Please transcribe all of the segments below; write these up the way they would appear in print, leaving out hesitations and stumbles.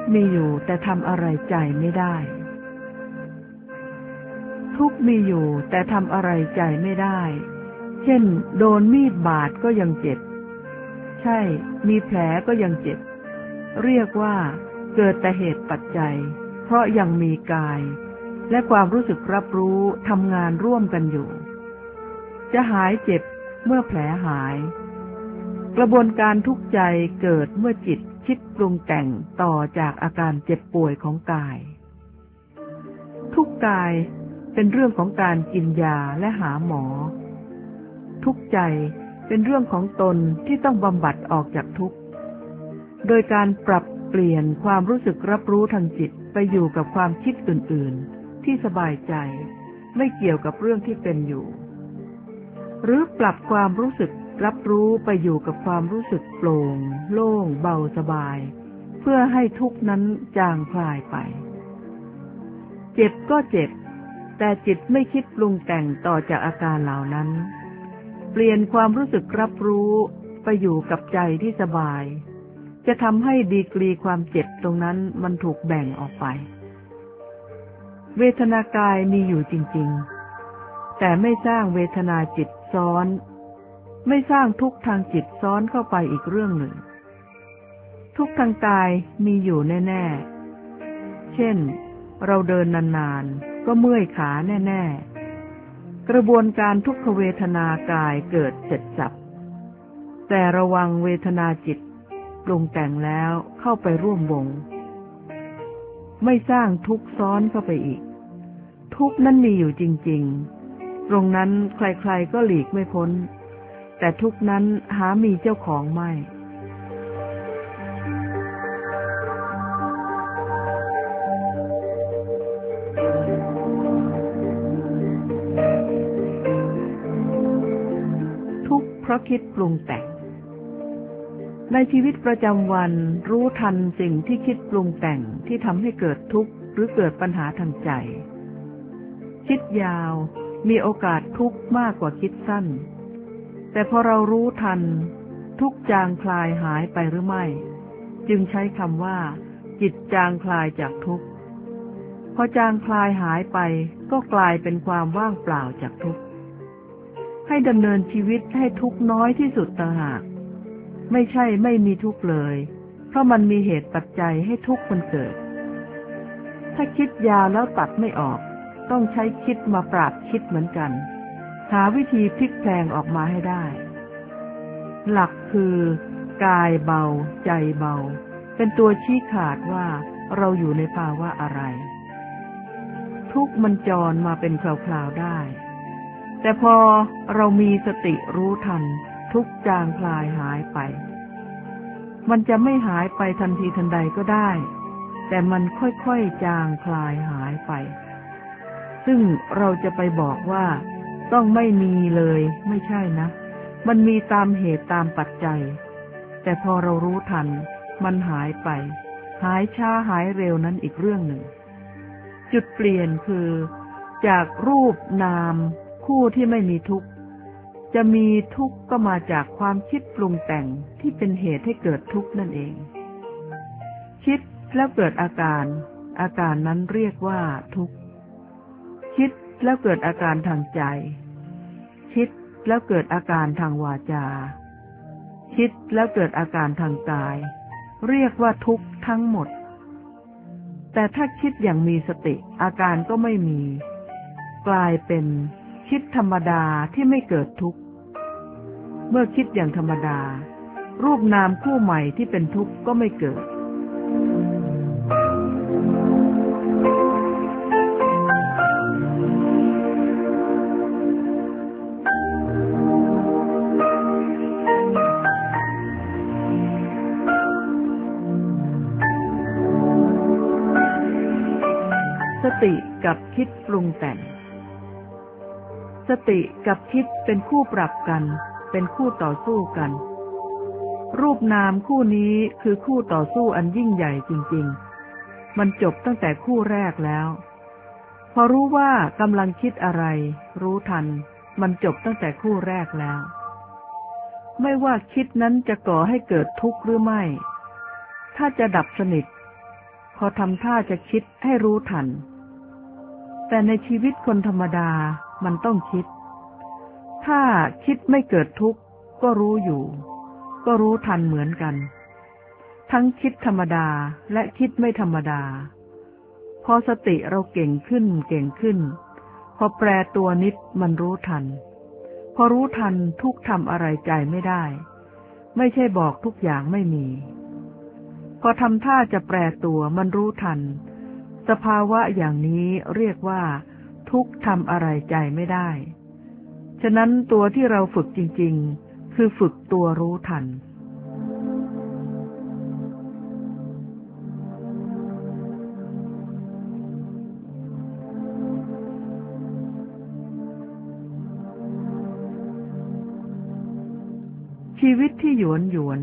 ข์มีอยู่แต่ทำอะไรใจไม่ได้ทุกข์มีอยู่แต่ทำอะไรใจไม่ได้เช่นโดนมีดบาดก็ยังเจ็บใช่มีแผลก็ยังเจ็บเรียกว่าเกิดแต่เหตุปัจจัยเพราะยังมีกายและความรู้สึกรับรู้ทำงานร่วมกันอยู่จะหายเจ็บเมื่อแผลหายกระบวนการทุกข์ใจเกิดเมื่อจิตคิดปรุงแต่งต่อจากอาการเจ็บป่วยของกายทุกข์กายเป็นเรื่องของการกินยาและหาหมอทุกข์ใจเป็นเรื่องของตนที่ต้องบำบัดออกจากทุกข์โดยการปรับเปลี่ยนความรู้สึกรับรู้ทางจิตไปอยู่กับความคิดอื่นๆที่สบายใจไม่เกี่ยวกับเรื่องที่เป็นอยู่หรือปรับความรู้สึกรับรู้ไปอยู่กับความรู้สึกโปร่งโล่งเบาสบายเพื่อให้ทุกข์นั้นจางคลายไปเจ็บก็เจ็บแต่จิตไม่คิดปรุงแต่งต่อจากอาการเหล่านั้นเปลี่ยนความรู้สึกรับรู้ไปอยู่กับใจที่สบายจะทำให้ดีกรีความเจ็บตรงนั้นมันถูกแบ่งออกไปเวทนากายมีอยู่จริงๆแต่ไม่สร้างเวทนาจิตซ้อนไม่สร้างทุกข์ทางจิตซ้อนเข้าไปอีกเรื่องหนึ่งทุกข์ทางกายมีอยู่แน่ๆเช่นเราเดินนานๆก็เมื่อยขาแน่ๆกระบวนการทุกขเวทนากายเกิดเสร็จสับแต่ระวังเวทนาจิตปรุงแต่งแล้วเข้าไปร่วมวงไม่สร้างทุกข์ซ้อนเข้าไปอีกทุกข์นั้นมีอยู่จริงๆตรงนั้นใครๆก็หลีกไม่พ้นแต่ทุกข์นั้นหามีเจ้าของไม่ทุกข์เพราะคิดปรุงแต่งในชีวิตประจำวันรู้ทันสิ่งที่คิดปรุงแต่งที่ทำให้เกิดทุกข์หรือเกิดปัญหาทางใจคิดยาวมีโอกาสทุกข์มากกว่าคิดสั้นแต่พอเรารู้ทันทุกข์จางคลายหายไปหรือไม่จึงใช้คำว่าจิตจางคลายจากทุกข์พอจางคลายหายไปก็กลายเป็นความว่างเปล่าจากทุกข์ให้ดำเนินชีวิตให้ทุกข์น้อยที่สุดต่างหากไม่ใช่ไม่มีทุกข์เลยเพราะมันมีเหตุปัจจัยให้ทุกข์มันเกิดถ้าคิดยาวแล้วตัดไม่ออกต้องใช้คิดมาปราบคิดเหมือนกันหาวิธีพลิกแพลงออกมาให้ได้หลักคือกายเบาใจเบาเป็นตัวชี้ขาดว่าเราอยู่ในภาวะอะไรทุกข์มันจรมาเป็นคราวๆได้แต่พอเรามีสติรู้ทันทุกข์จางคลายหายไปมันจะไม่หายไปทันทีทันใดก็ได้แต่มันค่อยๆจางคลายหายไปซึ่งเราจะไปบอกว่าต้องไม่มีเลยไม่ใช่นะมันมีตามเหตุตามปัจจัยแต่พอเรารู้ทันมันหายไปหายช้าหายเร็วนั้นอีกเรื่องหนึ่งจุดเปลี่ยนคือจากรูปนามคู่ที่ไม่มีทุกข์จะมีทุกข์ก็มาจากความคิดปรุงแต่งที่เป็นเหตุให้เกิดทุกข์นั่นเองคิดแล้วเกิดอาการนั้นเรียกว่าทุกข์คิดแล้วเกิดอาการทางใจคิดแล้วเกิดอาการทางวาจาคิดแล้วเกิดอาการทางกายเรียกว่าทุกข์ทั้งหมดแต่ถ้าคิดอย่างมีสติอาการก็ไม่มีกลายเป็นคิดธรรมดาที่ไม่เกิดทุกข์เมื่อคิดอย่างธรรมดารูปนามคู่ใหม่ที่เป็นทุกข์ก็ไม่เกิดสติกับคิดปรุงแต่งสติกับคิดเป็นคู่ปรับกันเป็นคู่ต่อสู้กันรูปนามคู่นี้คือคู่ต่อสู้อันยิ่งใหญ่จริงๆมันจบตั้งแต่คู่แรกแล้วพอรู้ว่ากำลังคิดอะไรรู้ทันมันจบตั้งแต่คู่แรกแล้วไม่ว่าคิดนั้นจะก่อให้เกิดทุกข์หรือไม่ถ้าจะดับสนิทพอทำท่าจะคิดให้รู้ทันแต่ในชีวิตคนธรรมดามันต้องคิดถ้าคิดไม่เกิดทุกข์ก็รู้อยู่ก็รู้ทันเหมือนกันทั้งคิดธรรมดาและคิดไม่ธรรมดาพอสติเราเก่งขึ้นพอแปรตัวนิดมันรู้ทันพอรู้ทันทุกทำอะไรใจไม่ได้ไม่ใช่บอกทุกอย่างไม่มีพอทำท่าจะแปรตัวมันรู้ทันสภาวะอย่างนี้เรียกว่าทุกทำอะไรใจไม่ได้ฉะนั้นตัวที่เราฝึกจริงๆคือฝึกตัวรู้ทันชีวิตที่หยวน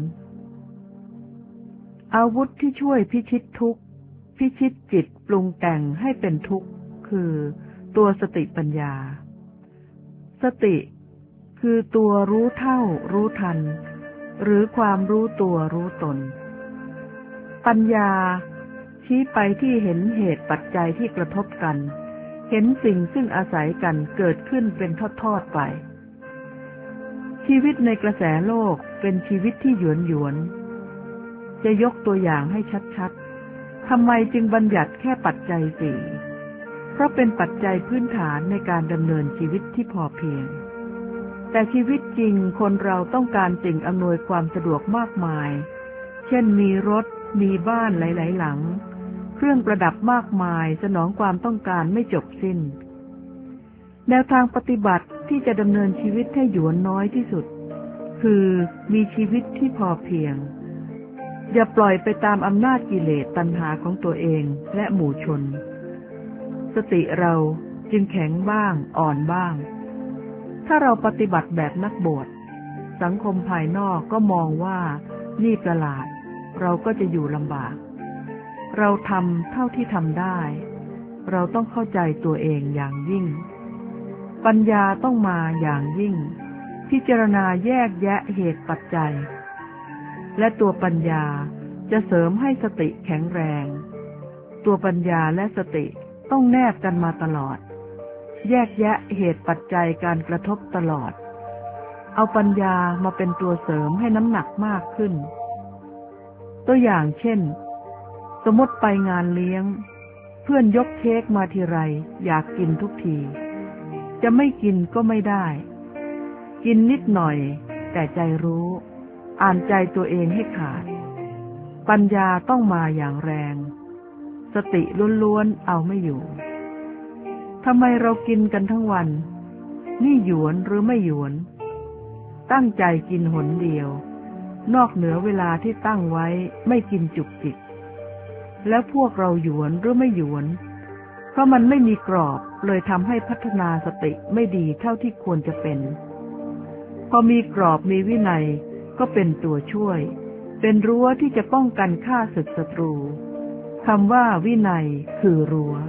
อาวุธที่ช่วยพิชิตทุกข์พิชิตจิตปรุงแต่งให้เป็นทุกข์คือตัวสติปัญญาสติคือตัวรู้เท่ารู้ทันหรือความรู้ตัวรู้ตนปัญญาชี้ไปที่เห็นเหตุปัจจัยที่กระทบกันเห็นสิ่งซึ่งอาศัยกันเกิดขึ้นเป็นทอดๆไปชีวิตในกระแสโลกเป็นชีวิตที่หยวนจะยกตัวอย่างให้ชัดๆทำไมจึงบัญญัติแค่ปัจจัยสี่เพราะเป็นปัจจัยพื้นฐานในการดำเนินชีวิตที่พอเพียงแต่ชีวิตจริงคนเราต้องการสิ่งอำนวยความสะดวกมากมายเช่นมีรถมีบ้านหลายๆหลังเครื่องประดับมากมายสนองความต้องการไม่จบสิ้นแนวทางปฏิบัติที่จะดำเนินชีวิตให้หยวนน้อยที่สุดคือมีชีวิตที่พอเพียงอย่าปล่อยไปตามอำนาจกิเลสตัณหาของตัวเองและหมู่ชนสติเราจึงแข็งบ้างอ่อนบ้างถ้าเราปฏิบัติแบบนักบวชสังคมภายนอกก็มองว่านี่ประหลาดเราก็จะอยู่ลำบากเราทำเท่าที่ทำได้เราต้องเข้าใจตัวเองอย่างยิ่งปัญญาต้องมาอย่างยิ่งพิจารณาแยกแยะเหตุปัจจัยและตัวปัญญาจะเสริมให้สติแข็งแรงตัวปัญญาและสติต้องแนบกันมาตลอดแยกแยะเหตุปัจจัยการกระทบตลอดเอาปัญญามาเป็นตัวเสริมให้น้ำหนักมากขึ้นตัวอย่างเช่นสมมติไปงานเลี้ยงเพื่อนยกเค้กมาทีไรอยากกินทุกทีจะไม่กินก็ไม่ได้กินนิดหน่อยแต่ใจรู้อ่านใจตัวเองให้ขาดปัญญาต้องมาอย่างแรงสติล้วนๆเอาไม่อยู่ทำไมเรากินกันทั้งวันนี่หยวนหรือไม่หยวนตั้งใจกินหนเดียวนอกเหนือเวลาที่ตั้งไว้ไม่กินจุกจิกแล้วพวกเราหยวนหรือไม่หยวนเพราะมันไม่มีกรอบเลยทำให้พัฒนาสติไม่ดีเท่าที่ควรจะเป็นพอมีกรอบมีวินัยก็เป็นตัวช่วยเป็นรั้วที่จะป้องกันฆ่าศึกศัตรูคำว่าวินัยคือรั้ว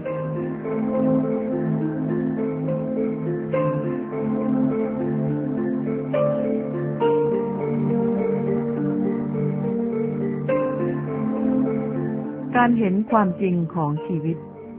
การเห็นความจริงของชีวิต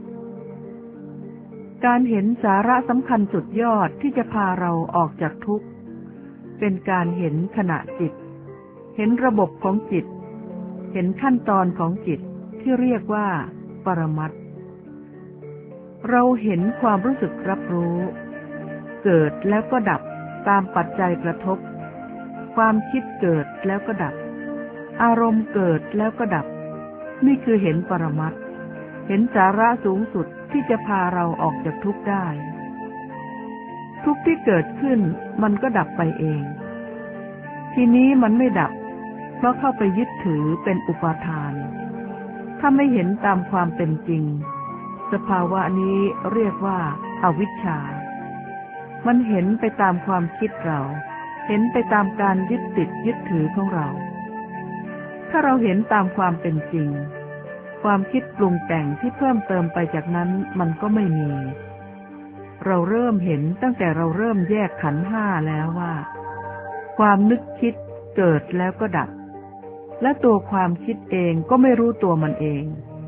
การเห็นสาระสำคัญสุดยอดที่จะพาเราออกจากทุกข์เป็นการเห็นขณะจิตเห็นระบบของจิตเห็นขั้นตอนของจิตที่เรียกว่าปรมัตถ์เราเห็นความรู้สึกรับรู้เกิดแล้วก็ดับตามปัจจัยกระทบความคิดเกิดแล้วก็ดับอารมณ์เกิดแล้วก็ดับนี่คือเห็นปรมัตถ์เห็นสาระสูงสุดที่จะพาเราออกจากทุกข์ได้ทุกข์ที่เกิดขึ้นมันก็ดับไปเองทีนี้มันไม่ดับเพราะเข้าไปยึดถือเป็นอุปาทานถ้าไม่เห็นตามความเป็นจริงสภาวะนี้เรียกว่าอวิชชามันเห็นไปตามความคิดเราเห็นไปตามการยึดติดยึดถือของเราถ้าเราเห็นตามความเป็นจริงความคิดปรุงแต่งที่เพิ่มเติมไปจากนั้นมันก็ไม่มีเราเริ่มเห็นตั้งแต่เราเริ่มแยกขันธ์ห้าแล้วว่าความนึกคิดเกิดแล้วก็ดับและตัวความคิดเองก็ไม่รู้ตัวมันเอง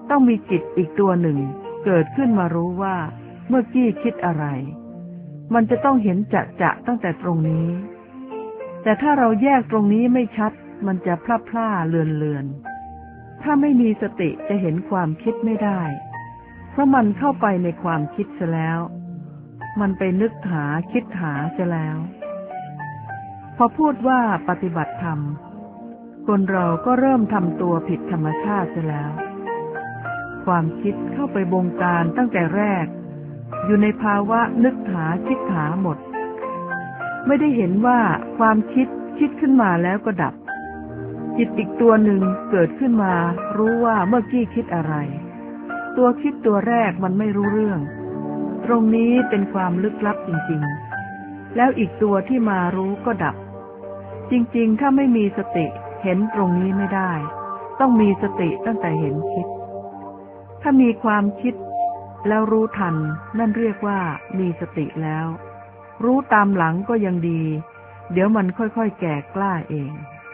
ต้องมีจิตอีกตัวหนึ่งเกิดขึ้นมารู้ว่าเมื่อกี้คิดอะไรมันจะต้องเห็นจะตั้งแต่ตรงนี้แต่ถ้าเราแยกตรงนี้ไม่ชัดมันจะพล่าเลือนถ้าไม่มีสติจะเห็นความคิดไม่ได้เพราะมันเข้าไปในความคิดเสียแล้วมันไปนึกหาคิดหาเสียแล้วพอพูดว่าปฏิบัติธรรมคนเราก็เริ่มทำตัวผิดธรรมชาติเสียแล้วความคิดเข้าไปบงการตั้งแต่แรกอยู่ในภาวะนึกหาคิดหาหมดไม่ได้เห็นว่าความคิดขึ้นมาแล้วก็ดับจิตอีกตัวหนึ่งเกิดขึ้นมารู้ว่าเมื่อกี้คิดอะไรตัวคิดตัวแรกมันไม่รู้เรื่องตรงนี้เป็นความลึกลับจริงๆแล้วอีกตัวที่มารู้ก็ดับจริงๆถ้าไม่มีสติเห็นตรงนี้ไม่ได้ต้องมีสติตั้งแต่เห็นคิดถ้ามีความคิดแล้วรู้ทันนั่นเรียกว่ามีสติแล้วรู้ตามหลังก็ยังดีเดี๋ยวมันค่อยๆแก่กล้าเอง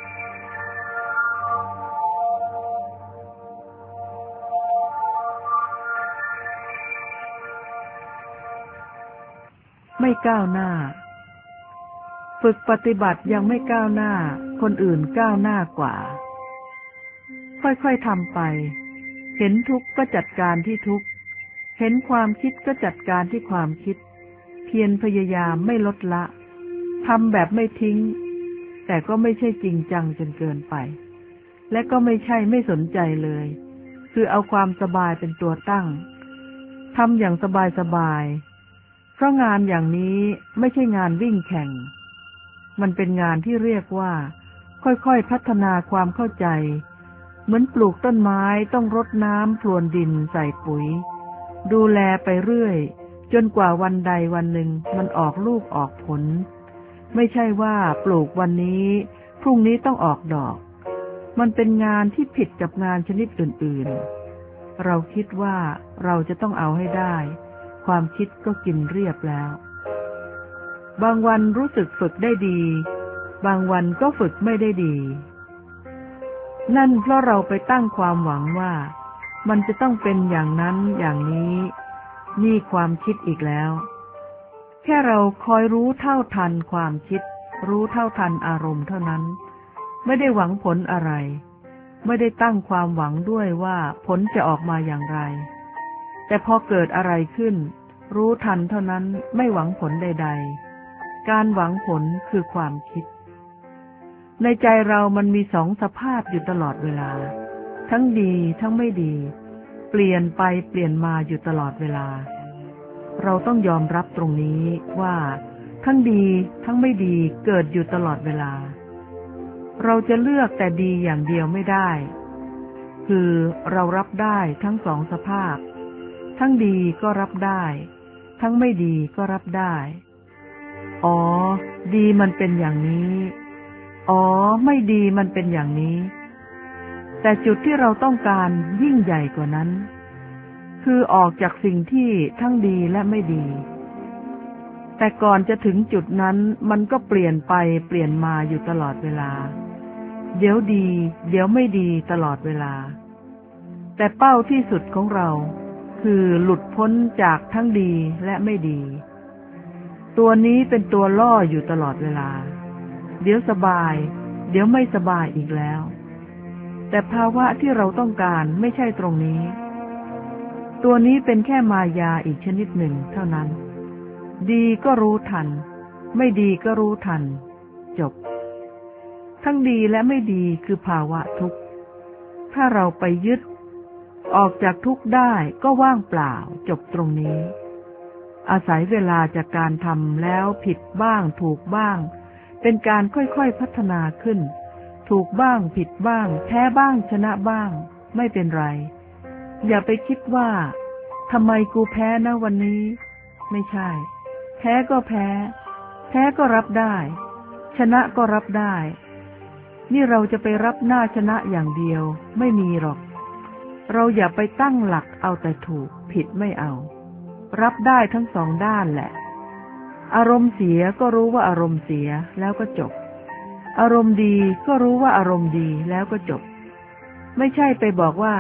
ไม่ก้าวหน้าฝึกปฏิบัติยังไม่ก้าวหน้าคนอื่นก้าวหน้ากว่าค่อยๆทำไปเห็นทุกข์ก็จัดการที่ทุกข์เห็นความคิดก็จัดการที่ความคิดเพียรพยายามไม่ลดละทำแบบไม่ทิ้งแต่ก็ไม่ใช่จริงจังจนเกินไปและก็ไม่ใช่ไม่สนใจเลยคือเอาความสบายเป็นตัวตั้งทำอย่างสบายเพราะงานอย่างนี้ไม่ใช่งานวิ่งแข่งมันเป็นงานที่เรียกว่าค่อยๆพัฒนาความเข้าใจเหมือนปลูกต้นไม้ต้องรดน้ำพรวนดินใส่ปุ๋ยดูแลไปเรื่อยจนกว่าวันใดวันหนึ่งมันออกลูกออกผลไม่ใช่ว่าปลูกวันนี้พรุ่งนี้ต้องออกดอกมันเป็นงานที่ผิดกับงานชนิดอื่นๆเราคิดว่าเราจะต้องเอาให้ได้ความคิดก็กินเรียบแล้วบางวันรู้สึกฝึกได้ดีบางวันก็ฝึกไม่ได้ดีนั่นเพราะเราไปตั้งความหวังว่ามันจะต้องเป็นอย่างนั้นอย่างนี้นี่ความคิดอีกแล้วแค่เราคอยรู้เท่าทันความคิดรู้เท่าทันอารมณ์เท่านั้นไม่ได้หวังผลอะไรไม่ได้ตั้งความหวังด้วยว่าผลจะออกมาอย่างไรแต่พอเกิดอะไรขึ้นรู้ทันเท่านั้นไม่หวังผลใดๆการหวังผลคือความคิดในใจเรามันมีสองสภาพอยู่ตลอดเวลาทั้งดีทั้งไม่ดีเปลี่ยนไปเปลี่ยนมาอยู่ตลอดเวลาเราต้องยอมรับตรงนี้ว่าทั้งดีทั้งไม่ดีเกิดอยู่ตลอดเวลาเราจะเลือกแต่ดีอย่างเดียวไม่ได้คือเรารับได้ทั้งสองสภาพทั้งดีก็รับได้ทั้งไม่ดีก็รับได้อ๋อดีมันเป็นอย่างนี้อ๋อไม่ดีมันเป็นอย่างนี้แต่จุดที่เราต้องการยิ่งใหญ่กว่านั้นคือออกจากสิ่งที่ทั้งดีและไม่ดีแต่ก่อนจะถึงจุดนั้นมันก็เปลี่ยนไปเปลี่ยนมาอยู่ตลอดเวลาเดี๋ยวดีเดี๋ยวไม่ดีตลอดเวลาแต่เป้าที่สุดของเราคือหลุดพ้นจากทั้งดีและไม่ดีตัวนี้เป็นตัวล่ออยู่ตลอดเวลาเดี๋ยวสบายเดี๋ยวไม่สบายอีกแล้วแต่ภาวะที่เราต้องการไม่ใช่ตรงนี้ตัวนี้เป็นแค่มายาอีกชนิดหนึ่งเท่านั้นดีก็รู้ทันไม่ดีก็รู้ทันจบทั้งดีและไม่ดีคือภาวะทุกข์ถ้าเราไปยึดออกจากทุกข์ได้ก็ว่างเปล่าจบตรงนี้อาศัยเวลาจากการทำแล้วผิดบ้างถูกบ้างเป็นการค่อยๆพัฒนาขึ้นถูกบ้างผิดบ้างแพ้บ้างชนะบ้างไม่เป็นไรอย่าไปคิดว่าทำไมกูแพ้นะวันนี้ไม่ใช่แพ้ก็แพ้แพ้ก็รับได้ชนะก็รับได้นี่เราจะไปรับหน้าชนะอย่างเดียวไม่มีหรอกเราอย่าไปตั้งหลักเอาแต่ถูกผิดไม่เอารับได้ทั้งสองด้านแหละอารมณ์เสียก็รู้ว่าอารมณ์เสียแล้วก็จบอารมณ์ดีก็รู้ว่าอารมณ์ดีแล้วก็จบไม่ใช่ไปบอกว่า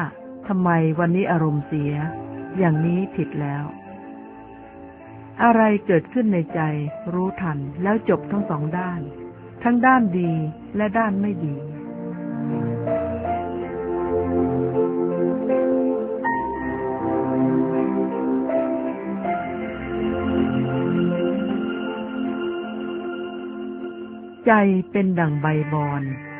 ทำไมวันนี้อารมณ์เสียอย่างนี้ผิดแล้ว อะไรเกิดขึ้นในใจรู้ทันแล้วจบทั้งสองด้านทั้งด้านดีและด้านไม่ดีใจเป็นดั่งใบบอน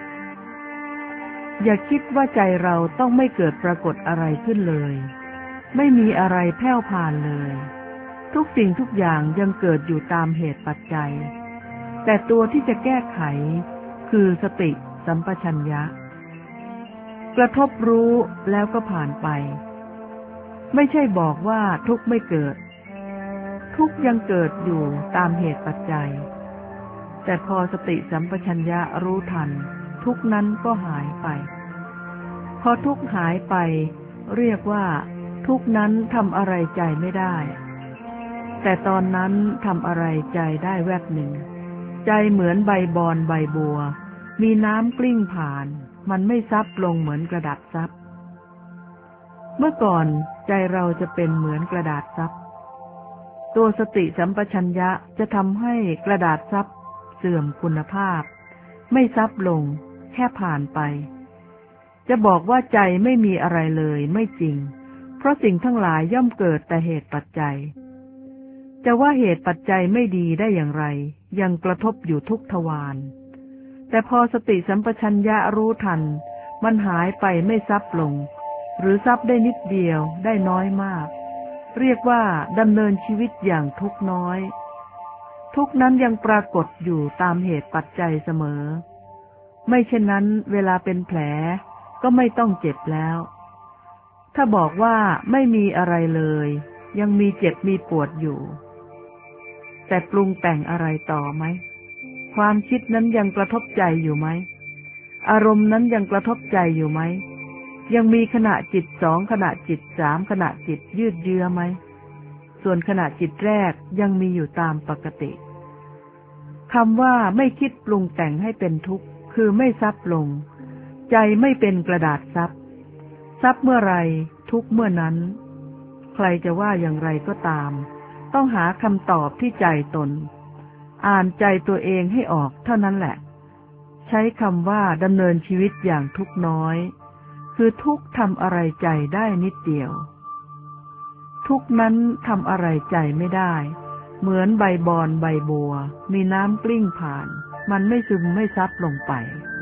อย่าคิดว่าใจเราต้องไม่เกิดปรากฏอะไรขึ้นเลยไม่มีอะไรแผ่วพานเลยทุกสิ่งทุกอย่างยังเกิดอยู่ตามเหตุปัจจัยแต่ตัวที่จะแก้ไขคือสติสัมปชัญญะกระทบรู้แล้วก็ผ่านไปไม่ใช่บอกว่าทุกข์ไม่เกิดทุกข์ยังเกิดอยู่ตามเหตุปัจจัยแต่พอสติสัมปชัญญะรู้ทันทุกข์นั้นก็หายไปพอทุกข์หายไปเรียกว่าทุกข์นั้นทำอะไรใจไม่ได้แต่ตอนนั้นทำอะไรใจได้แวบหนึ่งใจเหมือนใบบอนใบบัวมีน้ำกลิ้งผ่านมันไม่ซับลงเหมือนกระดาษซับเมื่อก่อนใจเราจะเป็นเหมือนกระดาษซับตัวสติสัมปชัญญะจะทำให้กระดาษซับเสื่อมคุณภาพไม่ซับลงแค่ผ่านไปจะบอกว่าใจไม่มีอะไรเลยไม่จริงเพราะสิ่งทั้งหลายย่อมเกิดแต่เหตุปัจจัยจะว่าเหตุปัจจัยไม่ดีได้อย่างไรยังกระทบอยู่ทุกทวารแต่พอสติสัมปชัญญะรู้ทันมันหายไปไม่ซับลงหรือซับได้นิดเดียวได้น้อยมากเรียกว่าดำเนินชีวิตอย่างทุกน้อยทุกนั้นยังปรากฏอยู่ตามเหตุปัจจัยเสมอไม่เช่นนั้นเวลาเป็นแผลก็ไม่ต้องเจ็บแล้วถ้าบอกว่าไม่มีอะไรเลยยังมีเจ็บมีปวดอยู่แต่ปรุงแต่งอะไรต่อไหมความคิดนั้นยังกระทบใจอยู่ไหมอารมณ์นั้นยังกระทบใจอยู่ไหมยังมีขณะจิต2ขณะจิต3ขณะจิตยืดเยื้อไหมส่วนขณะจิตแรกยังมีอยู่ตามปกติคำว่าไม่คิดปรุงแต่งให้เป็นทุกข์คือไม่ซับลงใจไม่เป็นกระดาษซับเมื่อไรทุกข์เมื่อนั้นใครจะว่าอย่างไรก็ตามต้องหาคำตอบที่ใจตนอ่านใจตัวเองให้ออกเท่านั้นแหละใช้คำว่าดำเนินชีวิตอย่างทุกข์น้อยคือทุกข์ทำอะไรใจได้นิดเดียวทุกข์นั้นทำอะไรใจไม่ได้เหมือนใบบอนใบบัวมีน้ำกลิ้งผ่านมันไม่ซึมไม่ซับลงไป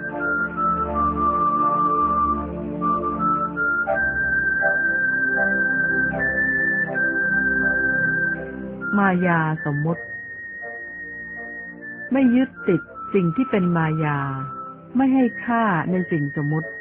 มายาสมมุติไม่ยึดติดสิ่งที่เป็นมายาไม่ให้ค่าในสิ่งสมมุติ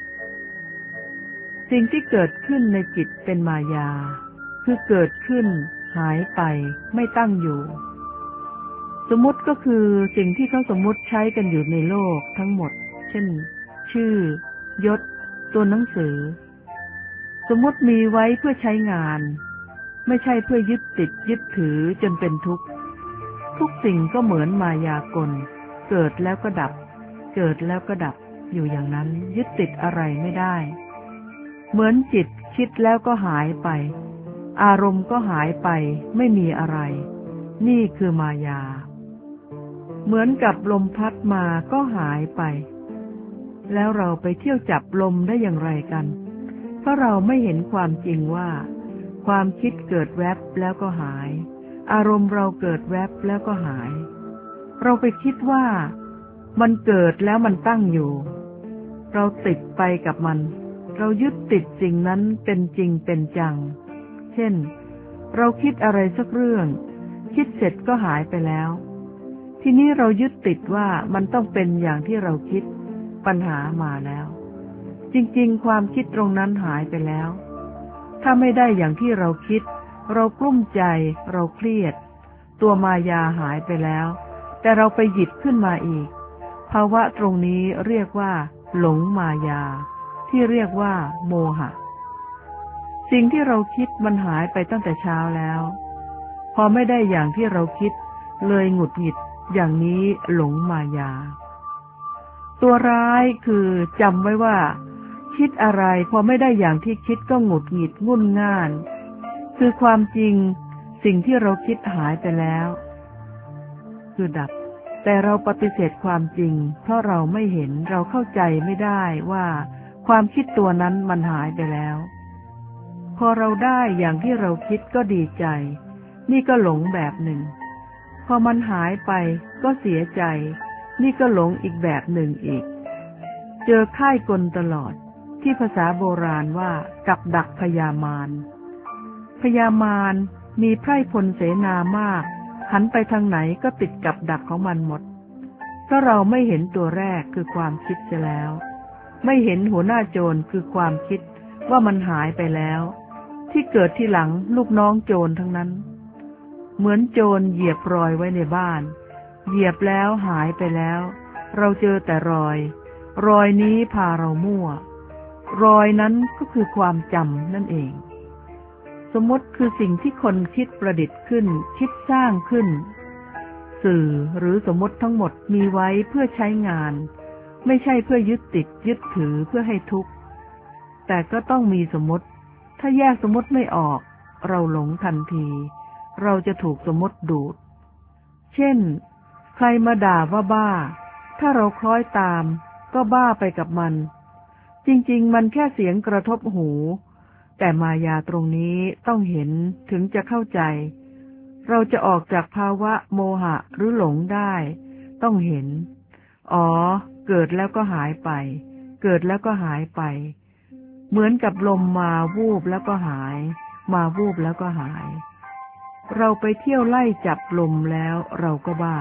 สิ่งที่เกิดขึ้นในจิตเป็นมายาคือเกิดขึ้นหายไปไม่ตั้งอยู่สมมุติก็คือสิ่งที่เขาสมมุติใช้กันอยู่ในโลกทั้งหมดเช่นชื่อยศตัวหนังสือสมมุติมีไว้เพื่อใช้งานไม่ใช่เพื่อยึดติดยึดถือจนเป็นทุกข์ทุกสิ่งก็เหมือนมายากลเกิดแล้วก็ดับเกิดแล้วก็ดับอยู่อย่างนั้นยึดติดอะไรไม่ได้เหมือนจิตคิดแล้วก็หายไปอารมณ์ก็หายไปไม่มีอะไรนี่คือมายาเหมือนกับลมพัดมาก็หายไปแล้วเราไปเที่ยวจับลมได้อย่างไรกันเพราะเราไม่เห็นความจริงว่าความคิดเกิดแวบแล้วก็หายอารมณ์เราเกิดแวบแล้วก็หายเราไปคิดว่ามันเกิดแล้วมันตั้งอยู่เราติดไปกับมันเรายึดติดสิ่งนั้นเป็นจริงเป็นจังเช่นเราคิดอะไรสักเรื่องคิดเสร็จก็หายไปแล้วทีนี้เรายึดติดว่ามันต้องเป็นอย่างที่เราคิดปัญหามาแล้วจริงๆความคิดตรงนั้นหายไปแล้วถ้าไม่ได้อย่างที่เราคิดเรากลุ้มใจเราเครียดตัวมายาหายไปแล้วแต่เราไปหยิบขึ้นมาอีกภาวะตรงนี้เรียกว่าหลงมายาที่เรียกว่าโมหะสิ่งที่เราคิดมันหายไปตั้งแต่เช้าแล้วพอไม่ได้อย่างที่เราคิดเลยหงุดหงิดอย่างนี้หลงมายาตัวร้ายคือจำไว้ว่าคิดอะไรพอไม่ได้อย่างที่คิดก็หงุดหงิดงุ่นง่านคือความจริงสิ่งที่เราคิดหายไปแล้วคือดับแต่เราปฏิเสธความจริงเพราะเราไม่เห็นเราเข้าใจไม่ได้ว่าความคิดตัวนั้นมันหายไปแล้วพอเราได้อย่างที่เราคิดก็ดีใจนี่ก็หลงแบบหนึ่งพอมันหายไปก็เสียใจนี่ก็หลงอีกแบบหนึ่งอีกเจอค่ายกลตลอดที่ภาษาโบราณว่ากับดักพญามารพญามารมีไพร่พลเสนามากหันไปทางไหนก็ติดกับดักของมันหมดเพราะเราไม่เห็นตัวแรกคือความคิดเสียแล้วไม่เห็นหัวหน้าโจรคือความคิดว่ามันหายไปแล้วที่เกิดที่หลังลูกน้องโจรทั้งนั้นเหมือนโจรเหยียบรอยไว้ในบ้านเหยียบแล้วหายไปแล้วเราเจอแต่รอยนี้พาเรามั่วรอยนั้นก็คือความจำนั่นเองสมมติคือสิ่งที่คนคิดประดิษฐ์ขึ้นคิดสร้างขึ้นสื่อหรือสมมติทั้งหมดมีไว้เพื่อใช้งานไม่ใช่เพื่อยึดติดยึดถือเพื่อให้ทุกข์แต่ก็ต้องมีสมมติถ้าแยกสมมติไม่ออกเราหลงทันทีเราจะถูกสมมติดูดเช่นใครมาด่าว่าบ้าถ้าเราคล้อยตามก็บ้าไปกับมันจริงๆมันแค่เสียงกระทบหูแต่มายาตรงนี้ต้องเห็นถึงจะเข้าใจเราจะออกจากภาวะโมหะหรือหลงได้ต้องเห็นอ๋อเกิดแล้วก็หายไปเกิดแล้วก็หายไปเหมือนกับลมมาวูบแล้วก็หายมาวูบแล้วก็หายเราไปเที่ยวไล่จับลมแล้วเราก็บ้า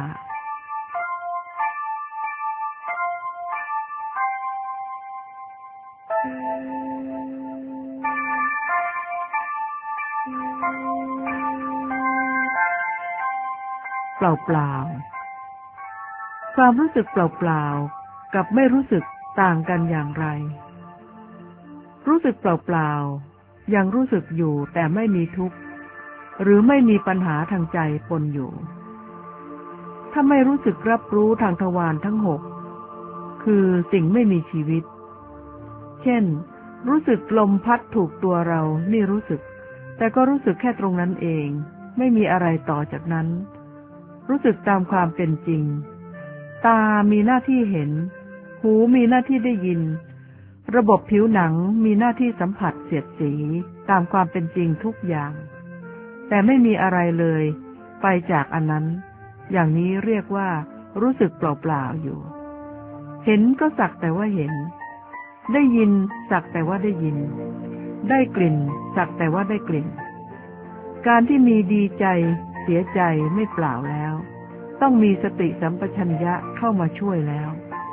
เปล่าๆความรู้สึกเปล่าๆกับไม่รู้สึกต่างกันอย่างไรรู้สึกเปล่าๆยังรู้สึกอยู่แต่ไม่มีทุกข์หรือไม่มีปัญหาทางใจปนอยู่ถ้าไม่รู้สึกรับรู้ทางทวารทั้งหกคือสิ่งไม่มีชีวิตเช่นรู้สึกลมพัดถูกตัวเรานี่รู้สึกแต่ก็รู้สึกแค่ตรงนั้นเองไม่มีอะไรต่อจากนั้นรู้สึกตามความเป็นจริงตามีหน้าที่เห็นหูมีหน้าที่ได้ยินระบบผิวหนังมีหน้าที่สัมผัสเสียดสีตามความเป็นจริงทุกอย่างแต่ไม่มีอะไรเลยไปจากอันนั้นอย่างนี้เรียกว่ารู้สึกเปล่าๆอยู่เห็นก็สักแต่ว่าเห็นได้ยินสักแต่ว่าได้ยินได้กลิ่นสักแต่ว่าได้กลิ่นการที่มีดีใจเสียใจไม่เปล่าแล้วต้องมีสติสัมปชัญญะเข้ามาช่วยแล้ว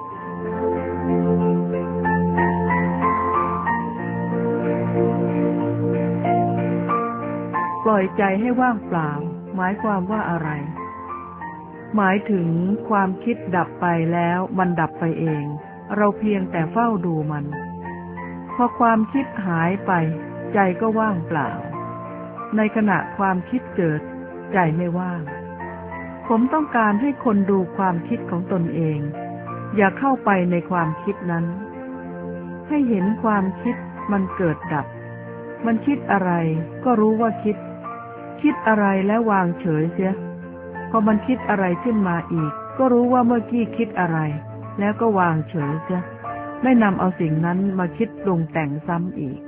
ปล่อยใจให้ว่างเปล่าหมายความว่าอะไรหมายถึงความคิดดับไปแล้วมันดับไปเองเราเพียงแต่เฝ้าดูมันพอความคิดหายไปใจก็ว่างเปล่าในขณะความคิดเกิดใจไม่ว่างผมต้องการให้คนดูความคิดของตนเองอย่าเข้าไปในความคิดนั้นให้เห็นความคิดมันเกิดดับมันคิดอะไรก็รู้ว่าคิดอะไรแล้ววางเฉยเสียพอมันคิดอะไรขึ้นมาอีกก็รู้ว่าเมื่อกี้คิดอะไรแล้วก็วางเฉยเสียไม่นำเอาสิ่งนั้นมาคิดปรุงแต่งซ้ำอีก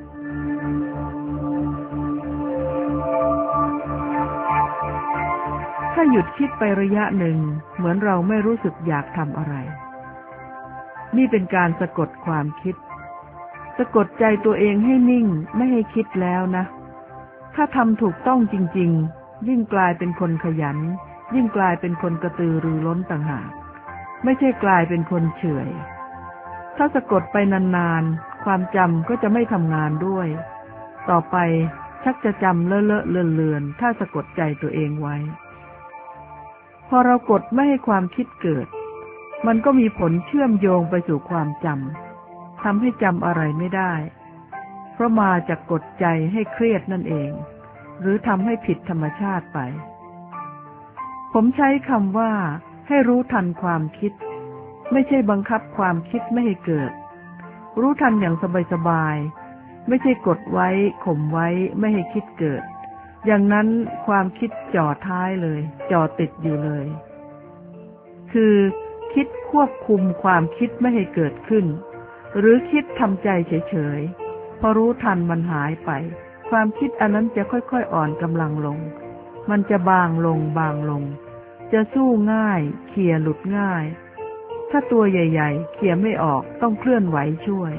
ถ้าหยุดคิดไประยะหนึ่งเหมือนเราไม่รู้สึกอยากทำอะไรนี่เป็นการสะกดความคิดสะกดใจตัวเองให้นิ่งไม่ให้คิดแล้วนะถ้าทำถูกต้องจริงๆยิ่งกลายเป็นคนขยันยิ่งกลายเป็นคนกระตือรือร้นต่างหากไม่ใช่กลายเป็นคนเฉื่อยถ้าสะกดไปนานๆความจำก็จะไม่ทำงานด้วยต่อไปชักจะจำเลอะๆเลือนๆถ้าสะกดใจตัวเองไว้พอเรากดไม่ให้ความคิดเกิดมันก็มีผลเชื่อมโยงไปสู่ความจำทำให้จำอะไรไม่ได้เพราะมาจากกดใจให้เครียดนั่นเองหรือทำให้ผิดธรรมชาติไปผมใช้คำว่าให้รู้ทันความคิดไม่ใช่บังคับความคิดไม่ให้เกิดรู้ทันอย่างสบายๆไม่ใช่กดไว้ข่มไว้ไม่ให้คิดเกิดอย่างนั้นความคิดจ่อท้ายเลยจ่อติดอยู่เลยคือคิดควบคุมความคิดไม่ให้เกิดขึ้นหรือคิดทำใจเฉยๆพอรู้ทันมันหายไปความคิดอันนั้นจะค่อยๆอ่อนกำลังลงมันจะบางลงจะสู้ง่ายเขี่ยหลุดง่ายถ้าตัวใหญ่ๆเขี่ยไม่ออกต้องเคลื่อนไหวช่วย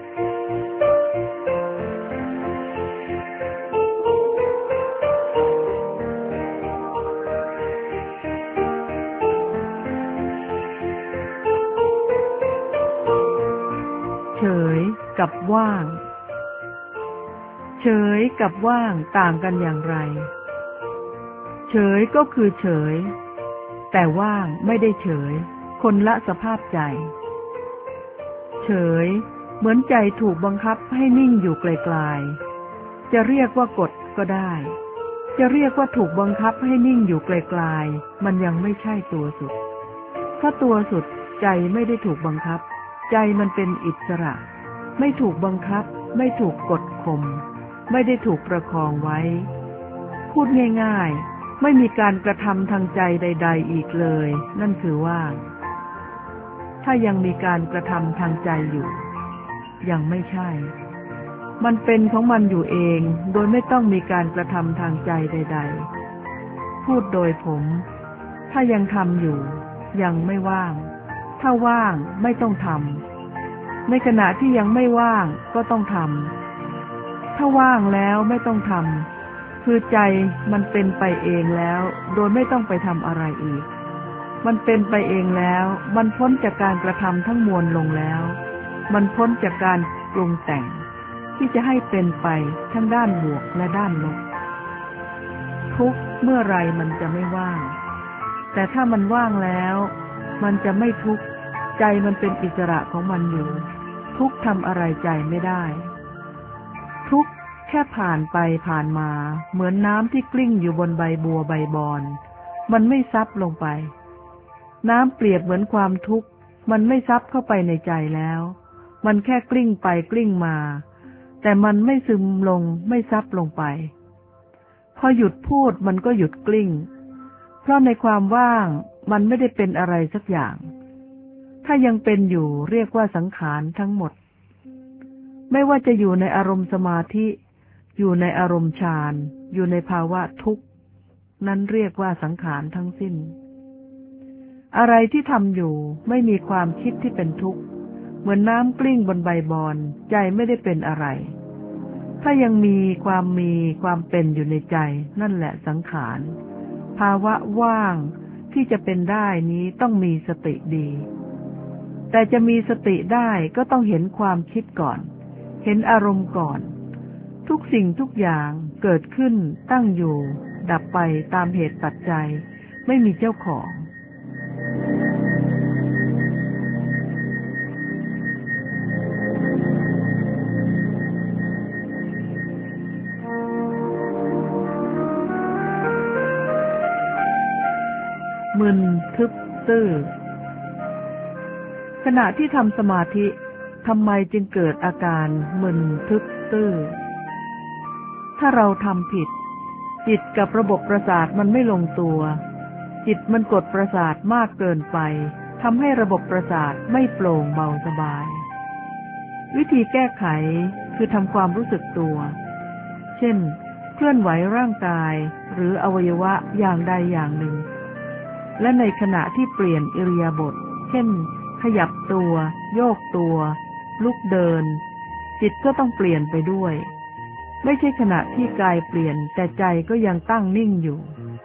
เฉยกับว่างเฉยกับว่างต่างกันอย่างไรเฉยก็คือเฉยแต่ว่างไม่ได้เฉยคนละสภาพใจเฉยเหมือนใจถูกบังคับให้นิ่งอยู่ไกลๆจะเรียกว่ากดก็ได้จะเรียกว่าถูกบังคับให้นิ่งอยู่ไกลๆมันยังไม่ใช่ตัวสุดถ้าตัวสุดใจไม่ได้ถูกบังคับใจมันเป็นอิสระไม่ถูกบังคับไม่ถูกกดข่มไม่ได้ถูกประคองไว้พูดง่ายๆไม่มีการกระทำทางใจใดๆอีกเลยนั่นคือว่างถ้ายังมีการกระทำทางใจอยู่ยังไม่ใช่มันเป็นของมันอยู่เองโดยไม่ต้องมีการกระทำทางใจใดๆพูดโดยผมถ้ายังทำอยู่ยังไม่ว่างถ้าว่างไม่ต้องทำในขณะที่ยังไม่ว่างก็ต้องทำถ้าว่างแล้วไม่ต้องทำคือใจมันเป็นไปเองแล้วโดยไม่ต้องไปทำอะไรอีกมันเป็นไปเองแล้วมันพ้นจากการกระทำทั้งมวลลงแล้วมันพ้นจากการปรุงแต่งที่จะให้เป็นไปทั้งด้านบวกและด้านลบทุกเมื่อไรมันจะไม่ว่างแต่ถ้ามันว่างแล้วมันจะไม่ทุกข์ใจมันเป็นอิสระของมันอยู่ทุกข์ทำอะไรใจไม่ได้ทุกข์แค่ผ่านไปผ่านมาเหมือนน้ำที่กลิ้งอยู่บนใบบัวใบบอนมันไม่ซับลงไปน้ำเปรียบเหมือนความทุกข์มันไม่ซับเข้าไปในใจแล้วมันแค่กลิ้งไปกลิ้งมาแต่มันไม่ซึมลงไม่ซับลงไปพอหยุดพูดมันก็หยุดกลิ้งเพราะในความว่างมันไม่ได้เป็นอะไรสักอย่างถ้ายังเป็นอยู่เรียกว่าสังขารทั้งหมดไม่ว่าจะอยู่ในอารมณ์สมาธิอยู่ในอารมณ์ฌานอยู่ในภาวะทุกข์นั้นเรียกว่าสังขารทั้งสิ้นอะไรที่ทำอยู่ไม่มีความคิดที่เป็นทุกข์เหมือนน้ำกลิ้งบนใบบอนใจไม่ได้เป็นอะไรถ้ายังมีความเป็นอยู่ในใจนั่นแหละสังขารภาวะว่างที่จะเป็นได้นี้ต้องมีสติดีแต่จะมีสติได้ก็ต้องเห็นความคิดก่อนเห็นอารมณ์ก่อนทุกสิ่งทุกอย่างเกิดขึ้นตั้งอยู่ดับไปตามเหตุปัจจัยไม่มีเจ้าของมึนทึบตื้อขณะที่ทำสมาธิทำไมจึงเกิดอาการมึนทึบตื้อถ้าเราทำผิดจิตกับระบบประสาทมันไม่ลงตัวจิตมันกดประสาทมากเกินไปทำให้ระบบประสาทไม่โปร่งเบาสบายวิธีแก้ไขคือทำความรู้สึกตัวเช่นเคลื่อนไหวร่างกายหรืออวัยวะอย่างใดอย่างหนึ่งและในขณะที่เปลี่ยนอิริยาบถเช่นขยับตัวโยกตัวลุกเดินจิตก็ต้องเปลี่ยนไปด้วยไม่ใช่ขณะที่กายเปลี่ยนแต่ใจก็ยังตั้งนิ่งอยู่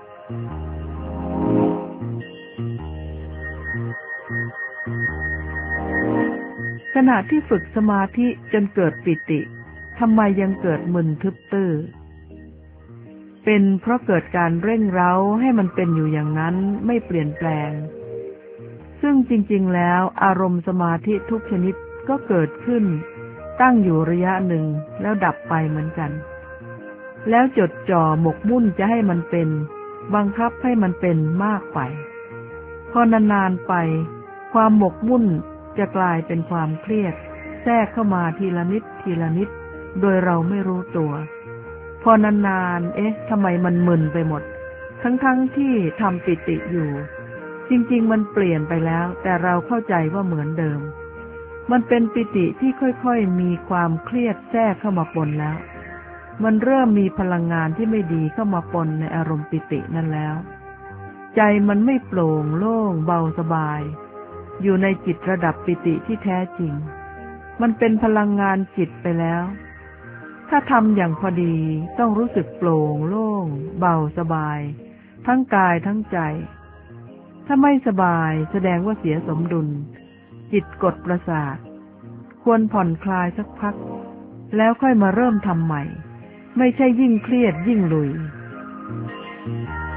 ขณะที่ฝึกสมาธิจนเกิดปิติทำไมยังเกิดมึนทึบตื้อเป็นเพราะเกิดการเร่งเร้าให้มันเป็นอยู่อย่างนั้นไม่เปลี่ยนแปลงซึ่งจริงๆแล้วอารมณ์สมาธิทุกชนิดก็เกิดขึ้นตั้งอยู่ระยะหนึ่งแล้วดับไปเหมือนกันแล้วจดจ่อหมกมุ่นจะให้มันเป็นบังคับให้มันเป็นมากไปพอนานๆไปความหมกมุ่นจะกลายเป็นความเครียดแทรกเข้ามาทีละนิดทีละนิดโดยเราไม่รู้ตัวพอนานๆทำไมมันมึนไปหมดทั้งที่ทำปิติอยู่จริงๆมันเปลี่ยนไปแล้วแต่เราเข้าใจว่าเหมือนเดิมมันเป็นปิติที่ค่อยๆมีความเครียดแทรกเข้ามาปนแล้วมันเริ่มมีพลังงานที่ไม่ดีเข้ามาปนในอารมณ์ปิตินั่นแล้วใจมันไม่โปร่งโล่งเบาสบายอยู่ในจิตระดับปิติที่แท้จริงมันเป็นพลังงานจิตไปแล้วถ้าทำอย่างพอดีต้องรู้สึกโปร่งโล่งเบาสบายทั้งกายทั้งใจถ้าไม่สบายแสดงว่าเสียสมดุลจิตกดประสาทควรผ่อนคลายสักพักแล้วค่อยมาเริ่มทำใหม่ไม่ใช่ยิ่งเครียดยิ่งลุย